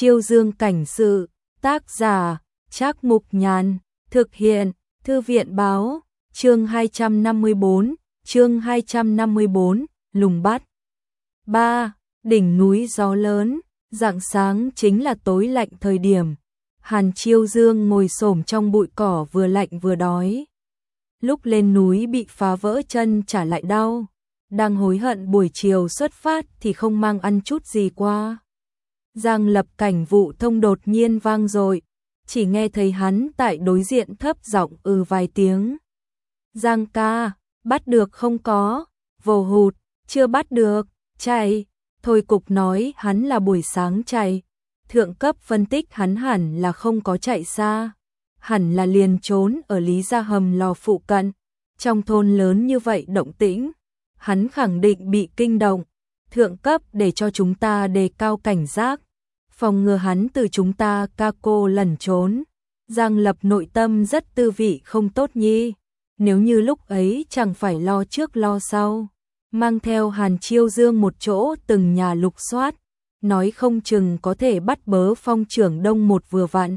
Chiêu Dương cảnh sự, tác giả, Trác Mục Nhàn, thực hiện, Thư viện báo, chương 254, Lùng Bắt. 3. Đỉnh núi gió lớn, rạng sáng chính là tối lạnh thời điểm. Hàn Chiêu Dương ngồi xổm trong bụi cỏ vừa lạnh vừa đói. Lúc lên núi bị phá vỡ chân trả lại đau. Đang hối hận buổi chiều xuất phát thì không mang ăn chút gì qua. Giang Lập Cảnh vụ thông đột nhiên vang dội, chỉ nghe thấy hắn tại đối diện thấp giọng vài tiếng. Giang ca, bắt được không có? Vồ hụt, chưa bắt được, chạy. Thôi Cục nói hắn là buổi sáng chạy. Thượng cấp phân tích hắn hẳn là không có chạy xa. Hẳn là liền trốn ở Lý Gia Hầm Lò phụ cận. Trong thôn lớn như vậy động tĩnh, hắn khẳng định bị kinh động. Thượng cấp để cho chúng ta đề cao cảnh giác, phòng ngừa hắn từ chúng ta ca cô lẩn trốn. Giang Lập nội tâm rất tư vị không tốt nhi. Nếu như lúc ấy chẳng phải lo trước lo sau, mang theo Hàn Chiêu Dương một chỗ từng nhà lục soát, nói không chừng có thể bắt bớ Phong Trưởng Đông một vừa vặn.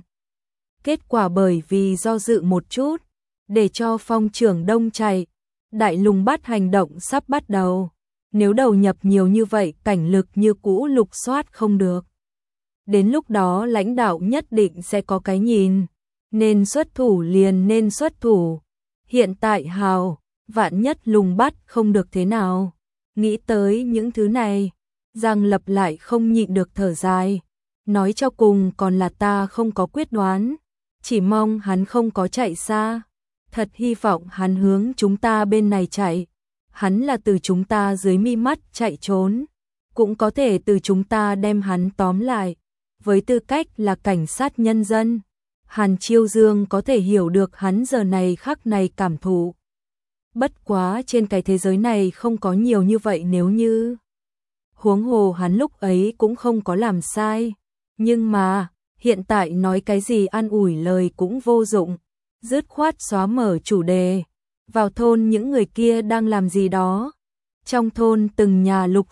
Kết quả bởi vì do dự một chút, để cho Phong Trưởng Đông chạy. Đại Lùng Bắt hành động sắp bắt đầu. Nếu đầu nhập nhiều như vậy cảnh lực như cũ lục soát không được. Đến lúc đó lãnh đạo nhất định sẽ có cái nhìn. Nên xuất thủ liền nên xuất thủ. Hiện tại hào, vạn nhất Lùng Bắt không được thế nào. Nghĩ tới những thứ này, Giang Lập lại không nhịn được thở dài. Nói cho cùng còn là ta không có quyết đoán. Chỉ mong hắn không có chạy xa. Thật hy vọng hắn hướng chúng ta bên này chạy. Hắn là từ chúng ta dưới mi mắt chạy trốn. Cũng có thể từ chúng ta đem hắn tóm lại. Với tư cách là cảnh sát nhân dân, Hàn Chiêu Dương có thể hiểu được hắn giờ này khắc này cảm thụ. Bất quá trên cái thế giới này không có nhiều như vậy nếu như. Huống hồ hắn lúc ấy cũng không có làm sai. Nhưng mà, hiện tại nói cái gì an ủi lời cũng vô dụng. Dứt khoát xóa mở chủ đề. Vào thôn những người kia đang làm gì đó. Trong thôn từng nhà lục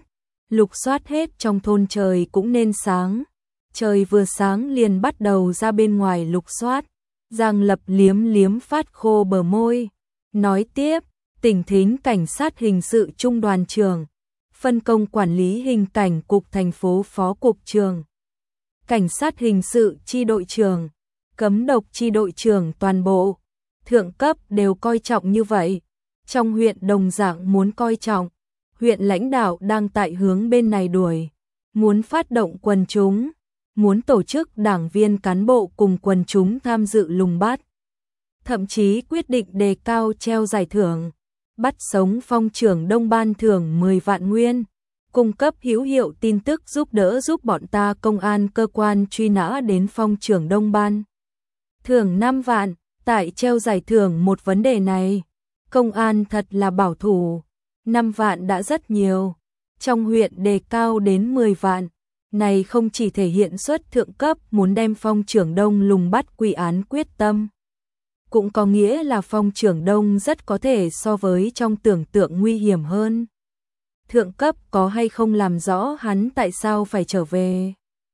soát hết trong thôn trời cũng nên sáng. Trời vừa sáng liền bắt đầu ra bên ngoài lục soát. Giang Lập liếm liếm phát khô bờ môi. Nói tiếp, Tỉnh Thính cảnh sát hình sự trung đoàn trưởng, phân công quản lý hình cảnh cục thành phố phó cục trưởng, cảnh sát hình sự chi đội trưởng, cấm độc chi đội trưởng toàn bộ, thượng cấp đều coi trọng như vậy. Trong huyện đồng dạng muốn coi trọng, huyện lãnh đạo đang tại hướng bên này đuổi, muốn phát động quần chúng, muốn tổ chức đảng viên cán bộ cùng quần chúng tham dự Lùng Bắt. Thậm chí quyết định đề cao treo giải thưởng, bắt sống Phong Trưởng Đông ban thưởng 10 vạn nguyên, cung cấp hữu hiệu tin tức giúp đỡ giúp bọn ta công an cơ quan truy nã đến Phong Trưởng Đông ban. Thưởng 5 vạn, tại treo giải thưởng một vấn đề này, công an thật là bảo thủ, 5 vạn đã rất nhiều, trong huyện đề cao đến 10 vạn, này không chỉ thể hiện xuất thượng cấp muốn đem Phong Trưởng Đông Lùng Bắt quy án quyết tâm. Cũng có nghĩa là Phong Trưởng Đông rất có thể so với trong tưởng tượng nguy hiểm hơn. Thượng cấp có hay không làm rõ hắn tại sao phải trở về?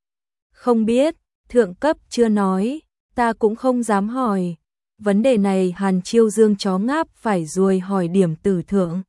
Không biết, thượng cấp chưa nói, ta cũng không dám hỏi. Vấn đề này Hàn Chiêu Dương chó ngáp phải ruồi hỏi điểm tử thượng.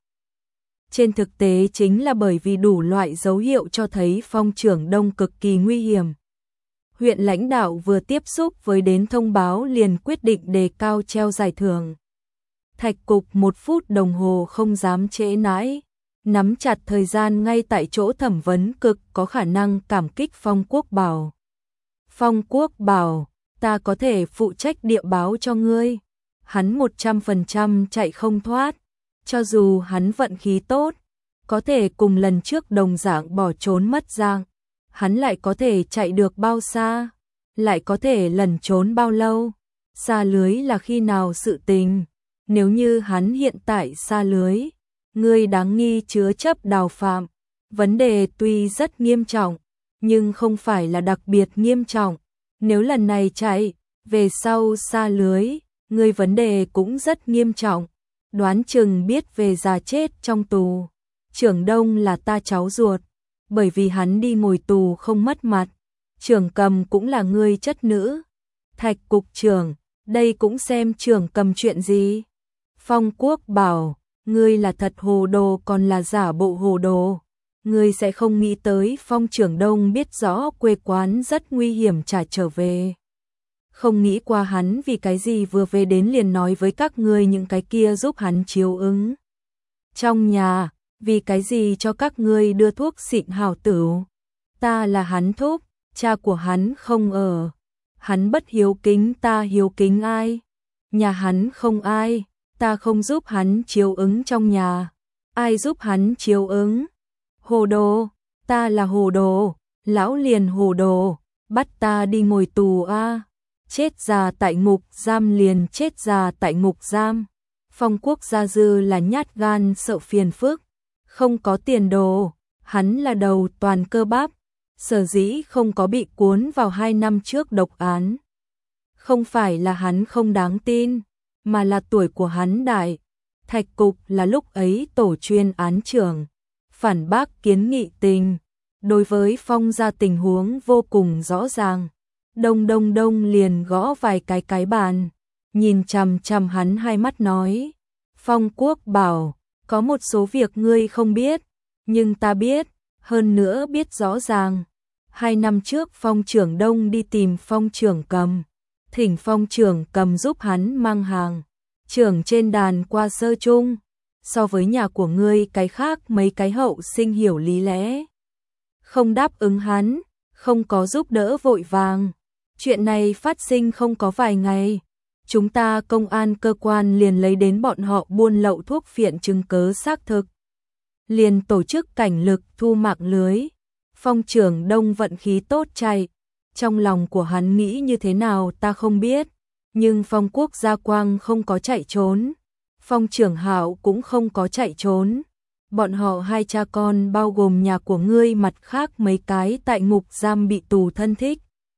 Trên thực tế chính là bởi vì đủ loại dấu hiệu cho thấy Phong Trưởng Đông cực kỳ nguy hiểm. Huyện lãnh đạo vừa tiếp xúc với đến thông báo liền quyết định đề cao treo giải thưởng. Thạch cục 1 phút đồng hồ không dám trễ nãi, nắm chặt thời gian ngay tại chỗ thẩm vấn cực có khả năng cảm kích Phong Quốc Bảo. Phong Quốc Bảo, ta có thể phụ trách địa báo cho ngươi. Hắn 100% chạy không thoát, cho dù hắn vận khí tốt, có thể cùng lần trước đồng dạng bỏ trốn mất dạng. Hắn lại có thể chạy được bao xa, lại có thể lẩn trốn bao lâu, xa lưới là khi nào sự tình. Nếu như hắn hiện tại xa lưới, ngươi đáng nghi chứa chấp đào phạm. Vấn đề tuy rất nghiêm trọng, nhưng không phải là đặc biệt nghiêm trọng. Nếu lần này chạy, về sau xa lưới, ngươi vấn đề cũng rất nghiêm trọng. Đoán chừng biết về già chết trong tù. Trưởng Đông là ta cháu ruột. Bởi vì hắn đi ngồi tù không mất mặt, Trưởng Cầm cũng là ngươi chất nữ. Thạch cục trưởng, đây cũng xem Trưởng Cầm chuyện gì? Phong Quốc bảo, ngươi là thật hồ đồ còn là giả bộ hồ đồ. Ngươi sẽ không nghĩ tới Phong Trưởng Đông biết rõ quê quán rất nguy hiểm trả trở về. Không nghĩ qua hắn vì cái gì vừa về đến liền nói với các ngươi những cái kia giúp hắn chiếu ứng. Trong nhà, vì cái gì cho các ngươi đưa thuốc xịn hảo tửu. Ta là hắn thúc, cha của hắn không ở. Hắn bất hiếu kính, ta hiếu kính ai? Nhà hắn không ai, ta không giúp hắn chiếu ứng trong nhà. Ai giúp hắn chiếu ứng? Hồ đồ, ta là hồ đồ, lão liền hồ đồ, bắt ta đi ngồi tù a. Chết già tại ngục giam liền chết già tại ngục giam. Phong Quốc gia dư là nhát gan sợ phiền phức, không có tiền đồ, hắn là đầu toàn cơ bắp, sở dĩ không có bị cuốn vào 2 năm trước độc án. Không phải là hắn không đáng tin, mà là tuổi của hắn đại. Thạch cục là lúc ấy tổ chuyên án trưởng, phản bác kiến nghị tình. Đối với Phong gia tình huống vô cùng rõ ràng. Đông đông đông liền gõ vài cái bàn, nhìn chằm chằm hắn hai mắt nói. Phong Quốc bảo, có một số việc ngươi không biết, nhưng ta biết, hơn nữa biết rõ ràng. 2 năm trước Phong Trưởng Đông đi tìm Phong Trưởng Cầm, thỉnh Phong Trưởng Cầm giúp hắn mang hàng. Trưởng trên đàn qua sơ chung, so với nhà của ngươi cái khác mấy cái hậu sinh hiểu lý lẽ. Không đáp ứng hắn, không có giúp đỡ vội vàng. Chuyện này phát sinh không có vài ngày, chúng ta công an cơ quan liền lấy đến bọn họ buôn lậu thuốc phiện chứng cớ xác thực. Liền tổ chức cảnh lực thu mạng lưới. Phong Trưởng Đông vận khí tốt chạy, trong lòng của hắn nghĩ như thế nào ta không biết, nhưng Phong Quốc gia quang không có chạy trốn, Phong Trưởng Hạo cũng không có chạy trốn. Bọn họ hai cha con bao gồm nhà của ngươi mặt khác mấy cái tại ngục giam bị tù thân thích,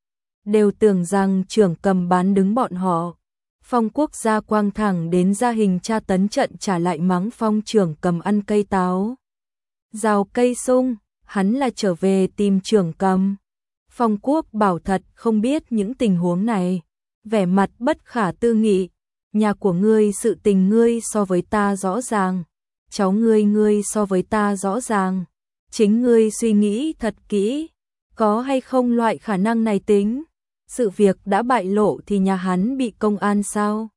đều tưởng rằng Trưởng Cầm bán đứng bọn họ. Phong Quốc gia quang thẳng đến ra hình tra tấn trận trả lại mắng Phong Trưởng Cầm ăn cây táo, rào cây sung, hắn là trở về tìm Trưởng Cầm. Phong Quốc bảo thật không biết những tình huống này, vẻ mặt bất khả tư nghị. Nhà của ngươi sự tình ngươi so với ta rõ ràng, cháu ngươi so với ta rõ ràng, chính ngươi suy nghĩ thật kỹ, có hay không loại khả năng này tính. Sự việc đã bại lộ thì nhà hắn bị công an sao?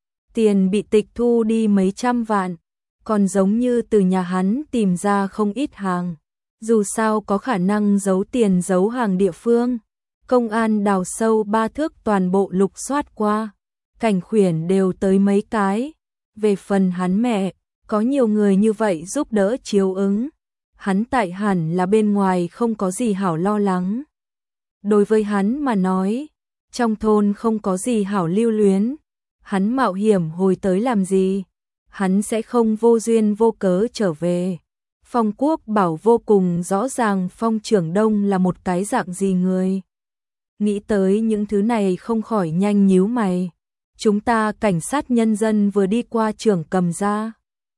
Tiền bị tịch thu đi mấy trăm vạn, còn giống như từ nhà hắn tìm ra không ít hàng. Dù sao có khả năng giấu tiền giấu hàng địa phương. Công an đào sâu 3 thước toàn bộ lục soát qua. Cảnh khuyển đều tới mấy cái. Về phần hắn mẹ, có nhiều người như vậy giúp đỡ chiếu ứng. Hắn tại hẳn là bên ngoài không có gì hảo lo lắng. Đối với hắn mà nói, trong thôn không có gì hảo lưu luyến. Hắn mạo hiểm hồi tới làm gì? Hắn sẽ không vô duyên vô cớ trở về. Phong Quốc bảo vô cùng rõ ràng Phong Trưởng Đông là một cái dạng gì người. Nghĩ tới những thứ này không khỏi nhanh nhíu mày. Chúng ta cảnh sát nhân dân vừa đi qua Trưởng Cầm ra.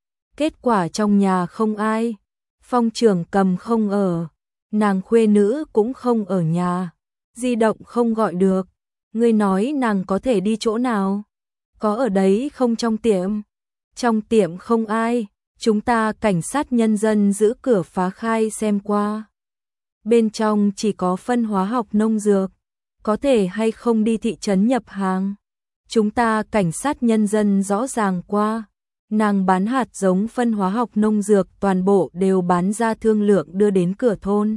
Kết quả trong nhà không ai. Phong Trưởng Cầm không ở. Nàng khuê nữ cũng không ở nhà. Di động không gọi được. Ngươi nói nàng có thể đi chỗ nào? Có ở đấy không trong tiệm? Trong tiệm không ai. Chúng ta cảnh sát nhân dân giữ cửa phá khai xem qua. Bên trong chỉ có phân hóa học nông dược. Có thể hay không đi thị trấn nhập hàng? Chúng ta cảnh sát nhân dân rõ ràng qua. Nàng bán hạt giống phân hóa học nông dược toàn bộ đều bán ra thương lượng đưa đến cửa thôn.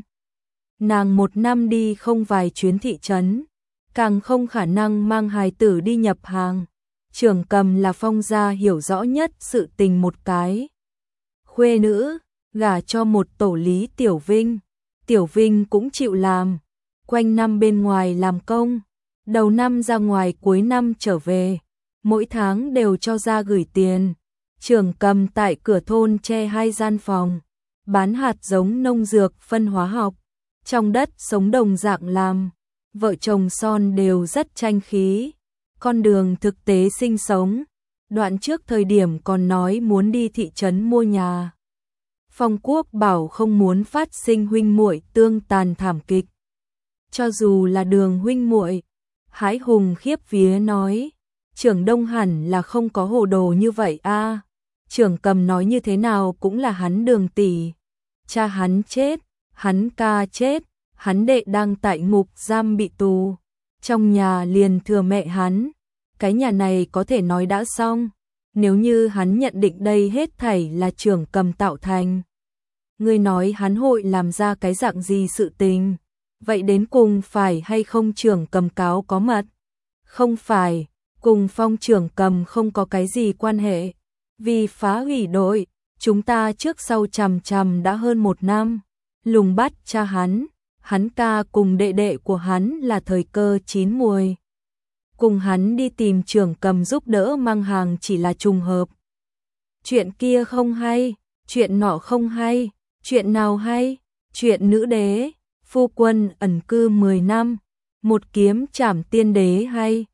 Nàng 1 năm đi không vài chuyến thị trấn, càng không khả năng mang hài tử đi nhập hàng. Trưởng Cầm là Phong gia hiểu rõ nhất sự tình một cái. Khuê nữ, gả cho một tổ lý Tiểu Vinh. Tiểu Vinh cũng chịu làm. Quanh năm bên ngoài làm công. Đầu năm ra ngoài cuối năm trở về. Mỗi tháng đều cho ra gửi tiền. Trưởng Cầm tại cửa thôn che 2 gian phòng. Bán hạt giống nông dược phân hóa học. Trong đất sống đồng dạng làm. Vợ chồng son đều rất tranh khí. Con đường thực tế sinh sống. Đoạn trước thời điểm còn nói muốn đi thị trấn mua nhà. Phong Quốc bảo không muốn phát sinh huynh muội tương tàn thảm kịch. cho dù là Đường huynh muội. Hái Hùng khiếp vía nói, Trưởng Đông hẳn là không có hồ đồ như vậy a. Trưởng Cầm nói như thế nào cũng là hắn Đường tỷ. Cha hắn chết, hắn ca chết, hắn đệ đang tại ngục giam bị tù, trong nhà liền thừa mẹ hắn. Cái nhà này có thể nói đã xong, nếu như hắn nhận định đây hết thảy là Trưởng Cầm tạo thành. Ngươi nói hắn hội làm ra cái dạng gì sự tình? Vậy đến cùng phải hay không Trưởng Cầm cáo có mật? Không phải, cùng Phong Trưởng Cầm không có cái gì quan hệ. Vì phá hủy đội, chúng ta trước sau chằm đã hơn 1 năm. Lùng bắt cha hắn ca cùng đệ đệ của hắn là thời cơ chín muồi. Cùng hắn đi tìm Trưởng Cầm giúp đỡ mang hàng chỉ là trùng hợp. Chuyện kia không hay, chuyện nọ không hay, chuyện nào hay? Chuyện nữ đế, phu quân ẩn cư 10 năm, một kiếm trảm tiên đế hay?